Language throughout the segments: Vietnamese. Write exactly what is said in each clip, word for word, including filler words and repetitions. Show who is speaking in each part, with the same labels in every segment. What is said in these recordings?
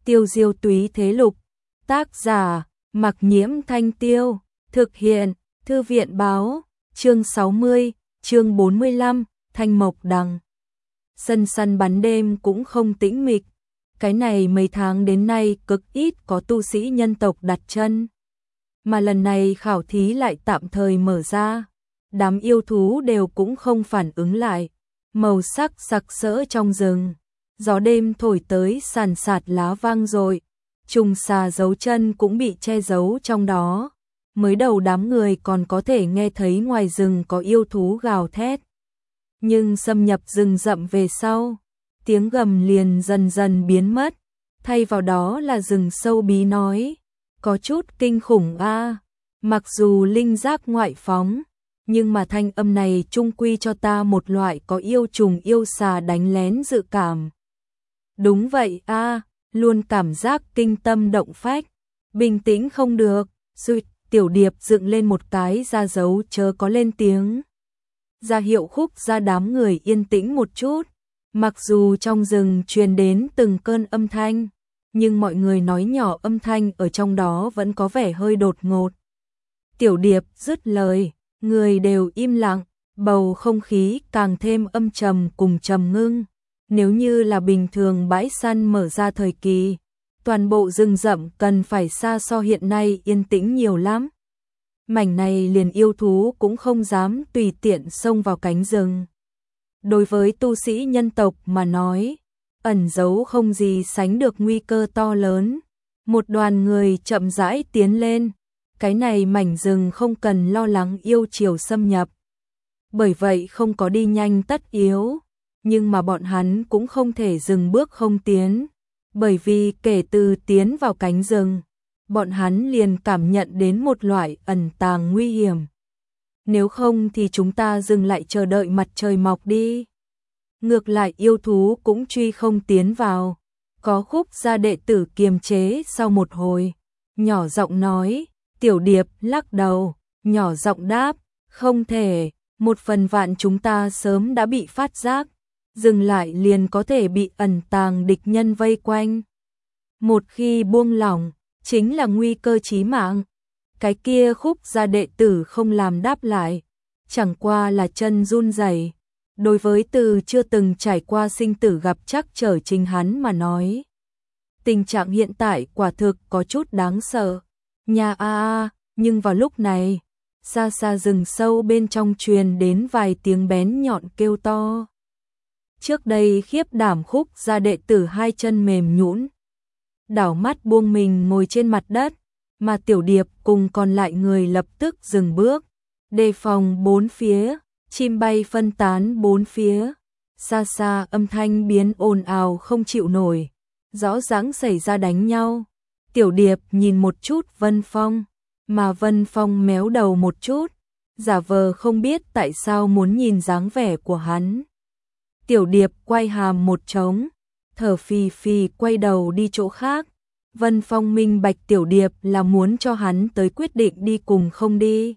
Speaker 1: Tiêu diêu túy thế lục. Tác giả, Mặc Nhiễm Thanh Tiêu. Thực hiện, Thư viện báo. Chương sáu mươi, chương bốn mươi lăm, Thanh Mộc Đằng. Sân săn bắn đêm cũng không tĩnh mịch. Cái này mấy tháng đến nay cực ít có tu sĩ nhân tộc đặt chân. Mà lần này khảo thí lại tạm thời mở ra. Đám yêu thú đều cũng không phản ứng lại. Màu sắc sặc sỡ trong rừng. Gió đêm thổi tới sàn sạt lá vang rồi. Trùng xà giấu chân cũng bị che giấu trong đó. Mới đầu đám người còn có thể nghe thấy ngoài rừng có yêu thú gào thét. Nhưng xâm nhập rừng rậm về sau, tiếng gầm liền dần dần biến mất. Thay vào đó là rừng sâu bí nói. Có chút kinh khủng a. À. Mặc dù linh giác ngoại phóng, nhưng mà thanh âm này chung quy cho ta một loại có yêu trùng yêu xà đánh lén dự cảm. Đúng vậy a, à, luôn cảm giác kinh tâm động phách, bình tĩnh không được. Xuyệt, Tiểu Điệp dựng lên một cái ra dấu chớ có lên tiếng. Ra hiệu Khúc Gia đám người yên tĩnh một chút. Mặc dù trong rừng truyền đến từng cơn âm thanh, nhưng mọi người nói nhỏ âm thanh ở trong đó vẫn có vẻ hơi đột ngột. Tiểu Điệp dứt lời, người đều im lặng, bầu không khí càng thêm âm trầm cùng trầm ngưng. Nếu như là bình thường bãi săn mở ra thời kỳ, toàn bộ rừng rậm cần phải xa so hiện nay yên tĩnh nhiều lắm. Mảnh này liền yêu thú cũng không dám tùy tiện xông vào cánh rừng. Đối với tu sĩ nhân tộc mà nói, ẩn giấu không gì sánh được nguy cơ to lớn. Một đoàn người chậm rãi tiến lên, cái này mảnh rừng không cần lo lắng yêu chiều xâm nhập. Bởi vậy không có đi nhanh tất yếu, nhưng mà bọn hắn cũng không thể dừng bước không tiến. Bởi vì kể từ tiến vào cánh rừng, bọn hắn liền cảm nhận đến một loại ẩn tàng nguy hiểm. Nếu không thì chúng ta dừng lại chờ đợi mặt trời mọc đi. Ngược lại yêu thú cũng truy không tiến vào. Có Khúc Gia đệ tử kiềm chế sau một hồi, nhỏ giọng nói. Tiểu Điệp lắc đầu, nhỏ giọng đáp, không thể, một phần vạn chúng ta sớm đã bị phát giác, dừng lại liền có thể bị ẩn tàng địch nhân vây quanh. Một khi buông lỏng, chính là nguy cơ chí mạng. Cái kia Khúc Gia đệ tử không làm đáp lại, chẳng qua là chân run rẩy. Đối với từ chưa từng trải qua sinh tử gặp chắc trở chính hắn mà nói, tình trạng hiện tại quả thực có chút đáng sợ. Nhà a a, nhưng vào lúc này, xa xa rừng sâu bên trong truyền đến vài tiếng bén nhọn kêu to. Trước đây khiếp đảm Khúc Gia đệ tử hai chân mềm nhũn, đảo mắt buông mình ngồi trên mặt đất, mà Tiểu Điệp cùng còn lại người lập tức dừng bước, đề phòng bốn phía, chim bay phân tán bốn phía. Xa xa âm thanh biến ồn ào không chịu nổi, rõ ràng xảy ra đánh nhau. Tiểu Điệp nhìn một chút Vân Phong, mà Vân Phong méo đầu một chút, giả vờ không biết tại sao muốn nhìn dáng vẻ của hắn. Tiểu Điệp quay hàm một trống, thở phì phì quay đầu đi chỗ khác. Vân Phong minh bạch Tiểu Điệp là muốn cho hắn tới quyết định đi cùng không đi.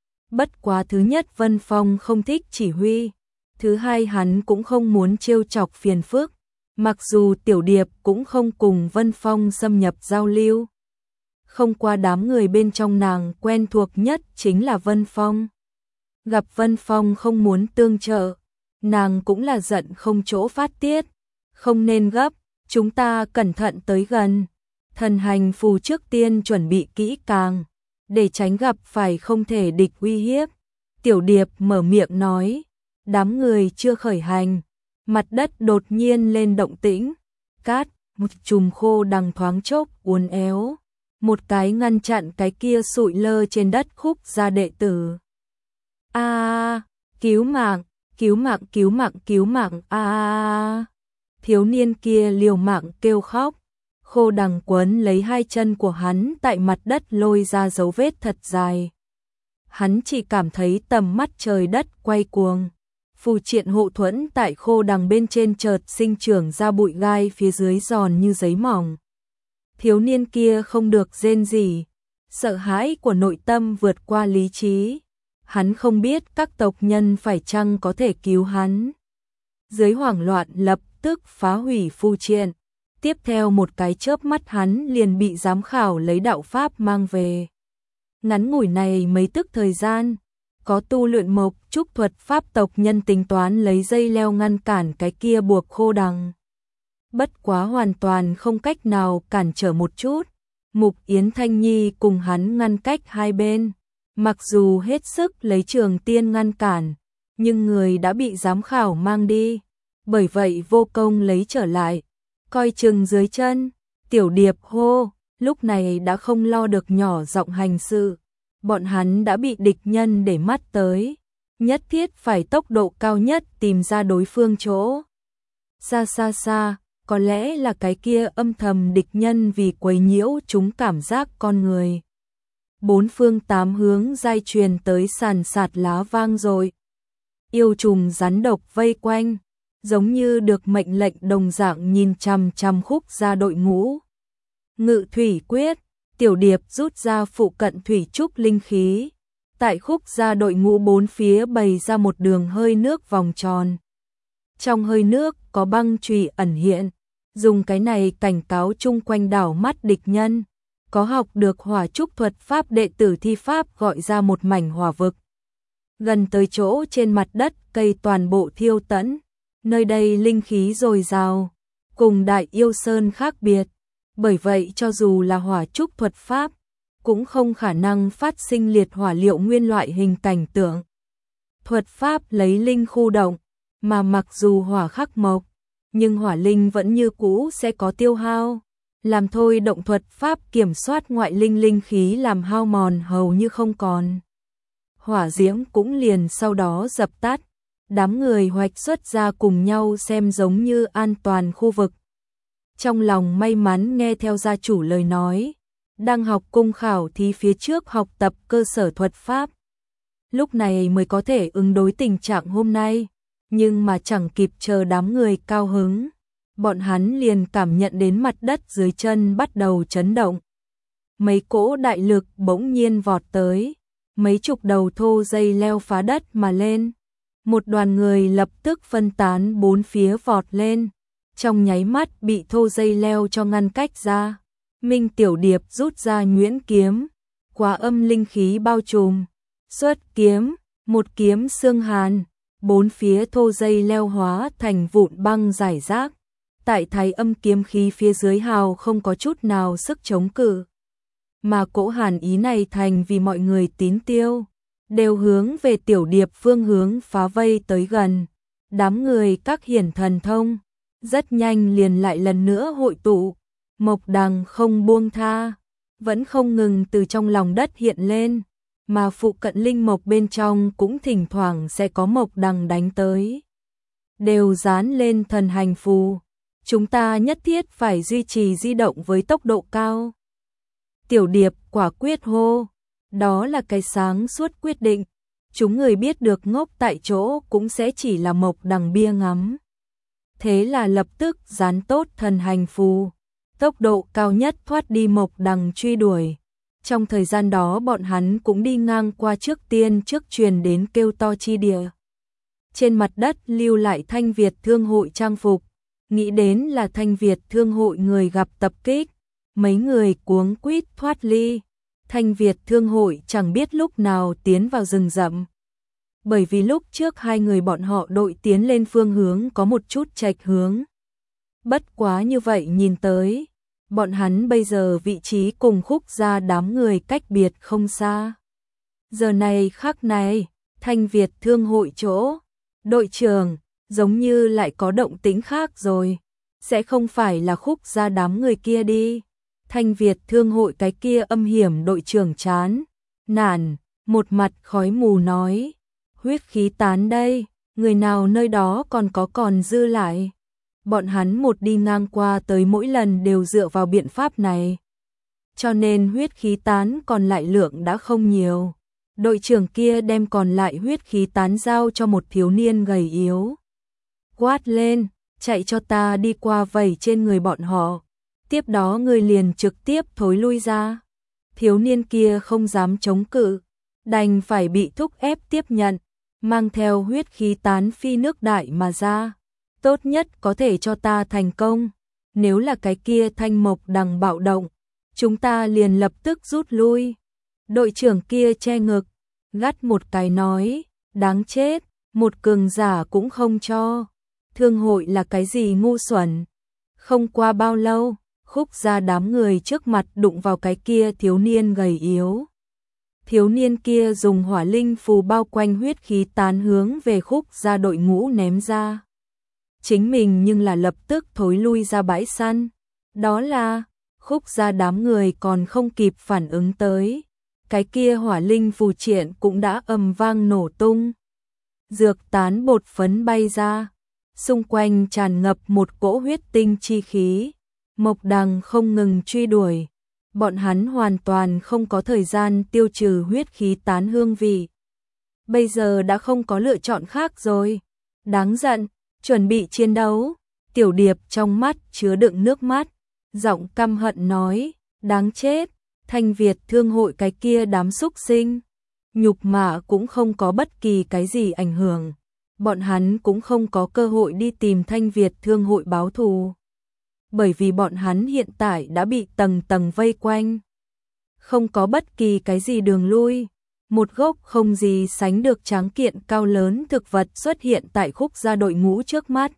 Speaker 1: Bất quá thứ nhất Vân Phong không thích chỉ huy, thứ hai hắn cũng không muốn trêu chọc phiền phức. Mặc dù Tiểu Điệp cũng không cùng Vân Phong xâm nhập giao lưu. Không qua đám người bên trong nàng quen thuộc nhất chính là Vân Phong. Gặp Vân Phong không muốn tương trợ, nàng cũng là giận không chỗ phát tiết. Không nên gấp, chúng ta cẩn thận tới gần. Thần hành phù trước tiên chuẩn bị kỹ càng, để tránh gặp phải không thể địch uy hiếp. Tiểu Điệp mở miệng nói, đám người chưa khởi hành. Mặt đất đột nhiên lên động tĩnh, cát, một chùm khô đằng thoáng chốc uốn éo, một cái ngăn chặn cái kia sụi lơ trên đất Khúc Gia đệ tử. A, à, cứu mạng, cứu mạng, cứu mạng, cứu mạng, a. À. Thiếu niên kia liều mạng kêu khóc, khô đằng quấn lấy hai chân của hắn tại mặt đất lôi ra dấu vết thật dài. Hắn chỉ cảm thấy tầm mắt trời đất quay cuồng. Phù triện hộ thuẫn tại khô đằng bên trên chợt sinh trưởng ra bụi gai phía dưới giòn như giấy mỏng. Thiếu niên kia không được rên rỉ, sợ hãi của nội tâm vượt qua lý trí. Hắn không biết các tộc nhân phải chăng có thể cứu hắn. Dưới hoảng loạn lập tức phá hủy phù triện, Tiếp theo một cái chớp mắt hắn liền bị giám khảo lấy đạo pháp mang về. Ngắn ngủi này mấy tức thời gian, có tu luyện mộc trúc thuật pháp tộc nhân tính toán lấy dây leo ngăn cản cái kia buộc khô đằng. Bất quá hoàn toàn không cách nào cản trở một chút. Mục Yến Thanh Nhi cùng hắn ngăn cách hai bên. Mặc dù hết sức lấy trường tiên ngăn cản, nhưng người đã bị giám khảo mang đi. Bởi vậy vô công lấy trở lại. Coi chừng dưới chân, Tiểu Điệp hô, lúc này đã không lo được nhỏ giọng hành sự. Bọn hắn đã bị địch nhân để mắt tới. Nhất thiết phải tốc độ cao nhất tìm ra đối phương chỗ. Xa xa xa, có lẽ là cái kia âm thầm địch nhân vì quấy nhiễu chúng cảm giác con người. Bốn phương tám hướng dai truyền tới sàn sạt lá vang rồi. Yêu trùng rắn độc vây quanh, giống như được mệnh lệnh đồng dạng nhìn chằm chằm Khúc Gia đội ngũ. Ngự thủy quyết, Tiểu Điệp rút ra phụ cận thủy trúc linh khí. Tại Khúc Gia đội ngũ bốn phía bày ra một đường hơi nước vòng tròn. Trong hơi nước có băng chùy ẩn hiện, dùng cái này cảnh cáo chung quanh đảo mắt địch nhân. Có học được hỏa trúc thuật pháp đệ tử thi pháp gọi ra một mảnh hỏa vực. Gần tới chỗ trên mặt đất cây toàn bộ thiêu tẫn, nơi đây linh khí dồi dào, cùng Đại Yêu Sơn khác biệt. Bởi vậy cho dù là hỏa trúc thuật pháp, cũng không khả năng phát sinh liệt hỏa liệu nguyên loại hình cảnh tượng. Thuật pháp lấy linh khu động, mà mặc dù hỏa khắc mộc, nhưng hỏa linh vẫn như cũ sẽ có tiêu hao. Làm thôi động thuật pháp kiểm soát ngoại linh linh khí làm hao mòn hầu như không còn. Hỏa diễm cũng liền sau đó dập tắt. Đám người hoạch xuất ra cùng nhau xem giống như an toàn khu vực. Trong lòng may mắn nghe theo gia chủ lời nói, đang học cung khảo thí phía trước học tập cơ sở thuật pháp. Lúc này mới có thể ứng đối tình trạng hôm nay, nhưng mà chẳng kịp chờ đám người cao hứng. Bọn hắn liền cảm nhận đến mặt đất dưới chân bắt đầu chấn động. Mấy cỗ đại lực bỗng nhiên vọt tới, mấy chục đầu thô dây leo phá đất mà lên. Một đoàn người lập tức phân tán bốn phía vọt lên, trong nháy mắt bị thô dây leo cho ngăn cách ra. Minh Tiểu Điệp rút ra nhuyễn kiếm, quá âm linh khí bao trùm, xuất kiếm, một kiếm xương hàn, bốn phía thô dây leo hóa thành vụn băng rải rác. Tại thái âm kiếm khí phía dưới hào không có chút nào sức chống cự. Mà cỗ hàn ý này thành vì mọi người tín tiêu, đều hướng về Tiểu Điệp phương hướng phá vây tới gần. Đám người các hiển thần thông, rất nhanh liền lại lần nữa hội tụ. Mộc đằng không buông tha, vẫn không ngừng từ trong lòng đất hiện lên, mà phụ cận linh mộc bên trong cũng thỉnh thoảng sẽ có mộc đằng đánh tới. Đều dán lên thần hành phù. Chúng ta nhất thiết phải duy trì di động với tốc độ cao. Tiểu Điệp quả quyết hô, đó là cái sáng suốt quyết định. Chúng người biết được ngốc tại chỗ cũng sẽ chỉ là mộc đằng bia ngắm. Thế là lập tức dán tốt thần hành phù, tốc độ cao nhất thoát đi mộc đằng truy đuổi. Trong thời gian đó bọn hắn cũng đi ngang qua trước tiên trước truyền đến kêu to chi địa. Trên mặt đất lưu lại Thanh Việt Thương hội trang phục. Nghĩ đến là Thanh Việt Thương hội người gặp tập kích, mấy người cuống quýt thoát ly. Thanh Việt Thương hội chẳng biết lúc nào tiến vào rừng rậm. Bởi vì lúc trước hai người bọn họ đội tiến lên phương hướng có một chút chệch hướng. Bất quá như vậy nhìn tới, bọn hắn bây giờ vị trí cùng Khúc Gia đám người cách biệt không xa. Giờ này khắc này, Thanh Việt Thương hội chỗ, đội trưởng giống như lại có động tĩnh khác rồi, sẽ không phải là Khúc Gia đám người kia đi. Thanh Việt Thương hội cái kia âm hiểm đội trưởng chán nản, một mặt khói mù nói, huyết khí tán đây, người nào nơi đó còn có còn dư lại. Bọn hắn một đi ngang qua tới mỗi lần đều dựa vào biện pháp này, cho nên huyết khí tán còn lại lượng đã không nhiều. Đội trưởng kia đem còn lại huyết khí tán giao cho một thiếu niên gầy yếu. Quát lên, chạy cho ta đi qua vẩy trên người bọn họ. Tiếp đó người liền trực tiếp thối lui ra. Thiếu niên kia không dám chống cự, đành phải bị thúc ép tiếp nhận, mang theo huyết khí tán phi nước đại mà ra. Tốt nhất có thể cho ta thành công. nếu là cái kia Thanh Mộc Đằng bạo động, chúng ta liền lập tức rút lui. Đội trưởng kia che ngực, gắt một cái nói, đáng chết, một cường giả cũng không cho. Thương hội là cái gì ngu xuẩn. Không qua bao lâu, Khúc Gia đám người trước mặt đụng vào cái kia thiếu niên gầy yếu. Thiếu niên kia dùng hỏa linh phù bao quanh huyết khí tán hướng về Khúc Gia đội ngũ ném ra. Chính mình nhưng là lập tức thối lui ra bãi săn. Đó là, Khúc Gia đám người còn không kịp phản ứng tới. Cái kia hỏa linh phù triện cũng đã ầm vang nổ tung. Dược tán bột phấn bay ra. Xung quanh tràn ngập một cỗ huyết tinh chi khí. Mộc Đằng không ngừng truy đuổi. Bọn hắn hoàn toàn không có thời gian tiêu trừ huyết khí tán hương vị. Bây giờ đã không có lựa chọn khác rồi. Đáng giận, chuẩn bị chiến đấu. Tiểu Điệp trong mắt chứa đựng nước mắt. Giọng căm hận nói, đáng chết. Thanh Việt thương hội cái kia đám xúc sinh. Nhục mạ cũng không có bất kỳ cái gì ảnh hưởng. Bọn hắn cũng không có cơ hội đi tìm Thanh Việt thương hội báo thù. Bởi vì bọn hắn hiện tại đã bị tầng tầng vây quanh. Không có bất kỳ cái gì đường lui. Một gốc không gì sánh được tráng kiện cao lớn thực vật xuất hiện tại Khúc Gia đội ngũ trước mắt.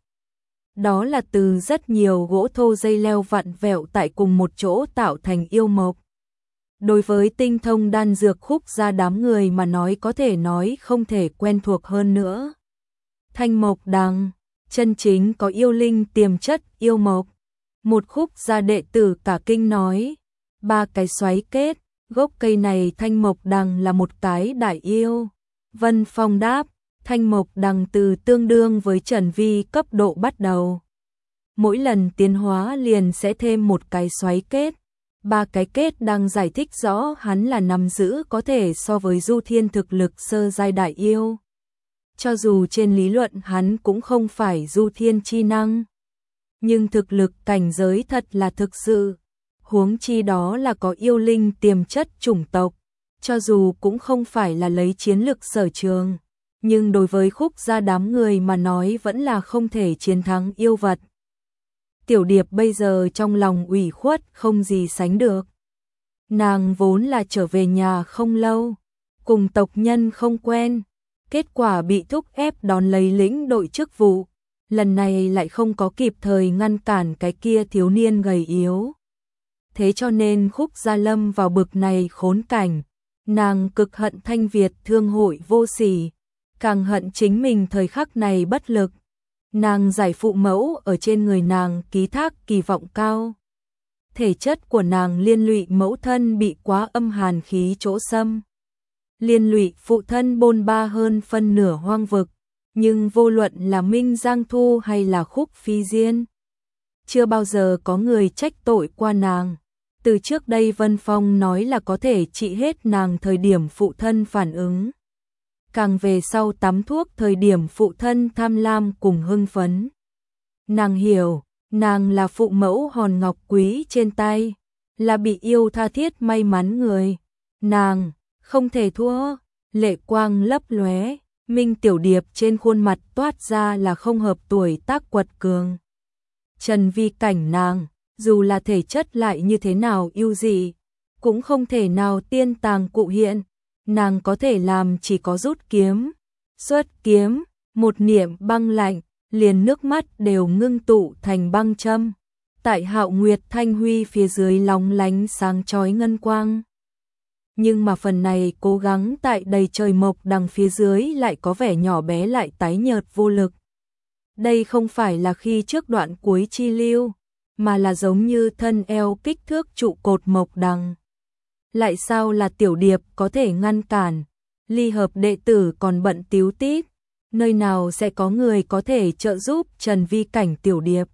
Speaker 1: Đó là từ rất nhiều gỗ thô dây leo vặn vẹo tại cùng một chỗ tạo thành yêu mộc. Đối với tinh thông đan dược Khúc Gia đám người mà nói có thể nói không thể quen thuộc hơn nữa. Thanh Mộc Đằng, chân chính có yêu linh tiềm chất yêu mộc. Một Khúc Gia đệ tử cả kinh nói, ba cái xoáy kết, gốc cây này Thanh Mộc Đằng là một cái đại yêu. Vân Phong đáp, Thanh Mộc Đằng từ tương đương với Trần Vi cấp độ bắt đầu. Mỗi lần tiến hóa liền sẽ thêm một cái xoáy kết. Ba cái kết đang giải thích rõ hắn là nắm giữ có thể so với Du Thiên thực lực sơ giai đại yêu. Cho dù trên lý luận hắn cũng không phải Du Thiên chi năng. Nhưng thực lực cảnh giới thật là thực sự. Huống chi đó là có yêu linh tiềm chất chủng tộc. Cho dù cũng không phải là lấy chiến lực sở trường. Nhưng đối với Khúc Gia đám người mà nói vẫn là không thể chiến thắng yêu vật. Tiểu Điệp bây giờ trong lòng ủy khuất không gì sánh được. Nàng vốn là trở về nhà không lâu, cùng tộc nhân không quen, kết quả bị thúc ép đón lấy lĩnh đội chức vụ, lần này lại không có kịp thời ngăn cản cái kia thiếu niên gầy yếu. Thế cho nên Khúc Gia lâm vào bực này khốn cảnh, nàng cực hận Thanh Việt thương hội vô sỉ, càng hận chính mình thời khắc này bất lực. Nàng giải phụ mẫu ở trên người nàng ký thác kỳ vọng cao. Thể chất của nàng liên lụy mẫu thân bị quá âm hàn khí chỗ xâm. Liên lụy phụ thân bôn ba hơn phân nửa hoang vực. Nhưng vô luận là Minh Giang Thu hay là Khúc Phi Diên, chưa bao giờ có người trách tội qua nàng. Từ trước đây Vân Phong nói là có thể trị hết nàng thời điểm phụ thân phản ứng. Càng về sau tắm thuốc thời điểm phụ thân tham lam cùng hưng phấn. Nàng hiểu, nàng là phụ mẫu hòn ngọc quý trên tay, là bị yêu tha thiết may mắn người. Nàng, không thể thua, lệ quang lấp lóe, Minh Tiểu Điệp trên khuôn mặt toát ra là không hợp tuổi tác quật cường. Trần Vi cảnh nàng, dù là thể chất lại như thế nào yêu dị, cũng không thể nào tiên tàng cụ hiện. Nàng có thể làm chỉ có rút kiếm, xuất kiếm, một niệm băng lạnh, liền nước mắt đều ngưng tụ thành băng châm. Tại Hạo Nguyệt Thanh Huy phía dưới lóng lánh sáng chói ngân quang. Nhưng mà phần này cố gắng tại đầy trời Mộc Đằng phía dưới lại có vẻ nhỏ bé lại tái nhợt vô lực. Đây không phải là khi trước đoạn cuối chi lưu, mà là giống như thân eo kích thước trụ cột Mộc Đằng. Lại sao là Tiểu Điệp có thể ngăn cản? Ly hợp đệ tử còn bận tíu tít, nơi nào sẽ có người có thể trợ giúp Trần Vi cảnh Tiểu Điệp?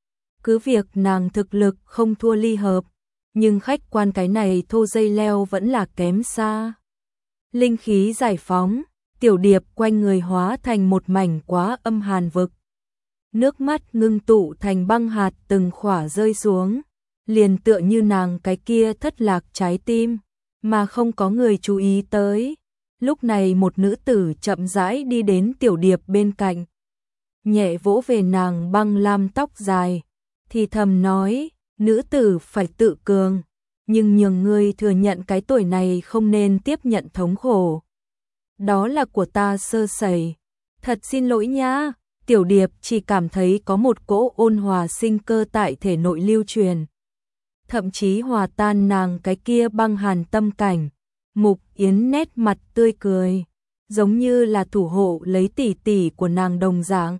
Speaker 1: Cứ việc nàng thực lực không thua ly hợp, nhưng khách quan cái này thô dây leo vẫn là kém xa. Linh khí giải phóng, Tiểu Điệp quanh người hóa thành một mảnh quá âm hàn vực. Nước mắt ngưng tụ thành băng hạt từng khỏa rơi xuống. Liền tựa như nàng cái kia thất lạc trái tim, mà không có người chú ý tới. Lúc này một nữ tử chậm rãi đi đến Tiểu Điệp bên cạnh, nhẹ vỗ về nàng băng lam tóc dài, thì thầm nói, nữ tử phải tự cường, nhưng nhường ngươi thừa nhận cái tuổi này không nên tiếp nhận thống khổ. Đó là của ta sơ sẩy, thật xin lỗi nhá. Tiểu Điệp chỉ cảm thấy có một cỗ ôn hòa sinh cơ tại thể nội lưu truyền, thậm chí hòa tan nàng cái kia băng hàn tâm cảnh. Mục Yến nét mặt tươi cười, giống như là thủ hộ lấy tỷ tỷ của nàng đồng dạng.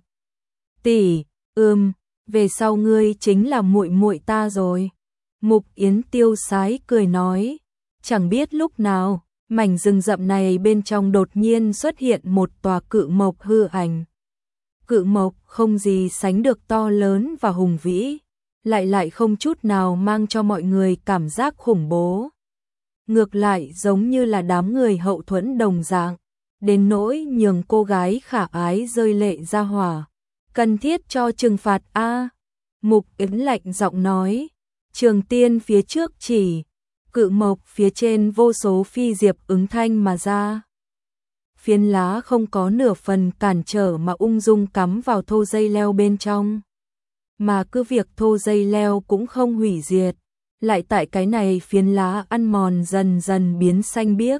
Speaker 1: Tỷ, ừm, về sau ngươi chính là muội muội ta rồi. Mục Yến tiêu sái cười nói, chẳng biết lúc nào, mảnh rừng rậm này bên trong đột nhiên xuất hiện một tòa cự mộc hư ảnh. Cự mộc không gì sánh được to lớn và hùng vĩ, lại lại không chút nào mang cho mọi người cảm giác khủng bố. Ngược lại giống như là đám người hậu thuẫn đồng dạng, đến nỗi nhường cô gái khả ái rơi lệ ra hỏa. Cần thiết cho trừng phạt a. Mục Yến lạnh giọng nói, Trường Tiên phía trước chỉ, cự mộc phía trên vô số phi diệp ứng thanh mà ra. Phiến lá không có nửa phần cản trở mà ung dung cắm vào thô dây leo bên trong. Mà cứ việc thô dây leo cũng không hủy diệt, lại tại cái này phiến lá ăn mòn dần dần biến xanh biếc.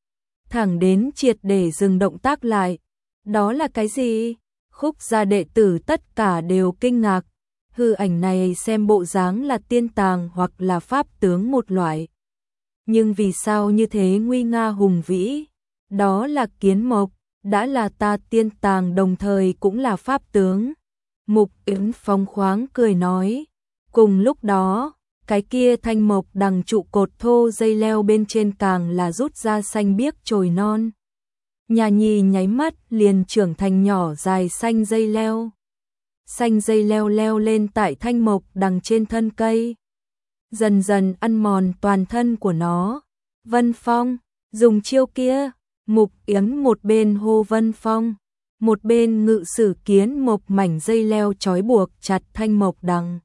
Speaker 1: Thẳng đến triệt để dừng động tác lại. Đó là cái gì? Khúc gia đệ tử tất cả đều kinh ngạc. Hư ảnh này xem bộ dáng là tiên tàng hoặc là pháp tướng một loại. Nhưng vì sao như thế nguy nga hùng vĩ? Đó là kiến mộc, đã là ta tiên tàng đồng thời cũng là pháp tướng. Mục Yến phóng khoáng cười nói. Cùng lúc đó, cái kia thanh mộc đằng trụ cột thô dây leo bên trên càng là rút ra xanh biếc chồi non. Nhà Nhi nháy mắt liền trưởng thành nhỏ dài xanh dây leo. Xanh dây leo leo lên tại thanh mộc đằng trên thân cây, dần dần ăn mòn toàn thân của nó. Vân Phong, dùng chiêu kia. Mục Yến một bên hô Vân Phong, một bên ngự sử kiến mộc mảnh dây leo trói buộc chặt thanh mộc đằng.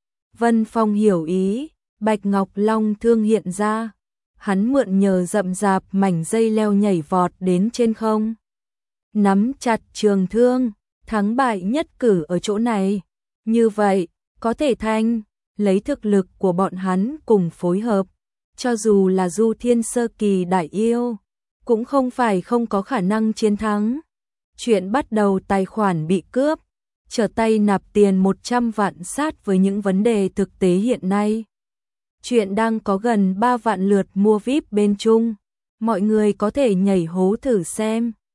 Speaker 1: Vân Phong hiểu ý, Bạch Ngọc Long thương hiện ra, hắn mượn nhờ rậm rạp mảnh dây leo nhảy vọt đến trên không. Nắm chặt trường thương, thắng bại nhất cử ở chỗ này. Như vậy, có thể thanh, lấy thực lực của bọn hắn cùng phối hợp, cho dù là Du Thiên sơ kỳ đại yêu, cũng không phải không có khả năng chiến thắng. Chuyện bắt đầu tài khoản bị cướp, trở tay nạp tiền một trăm vạn sát với những vấn đề thực tế hiện nay. Chuyện đang có gần ba vạn lượt mua vi ai pi bên Trung, mọi người có thể nhảy hố thử xem.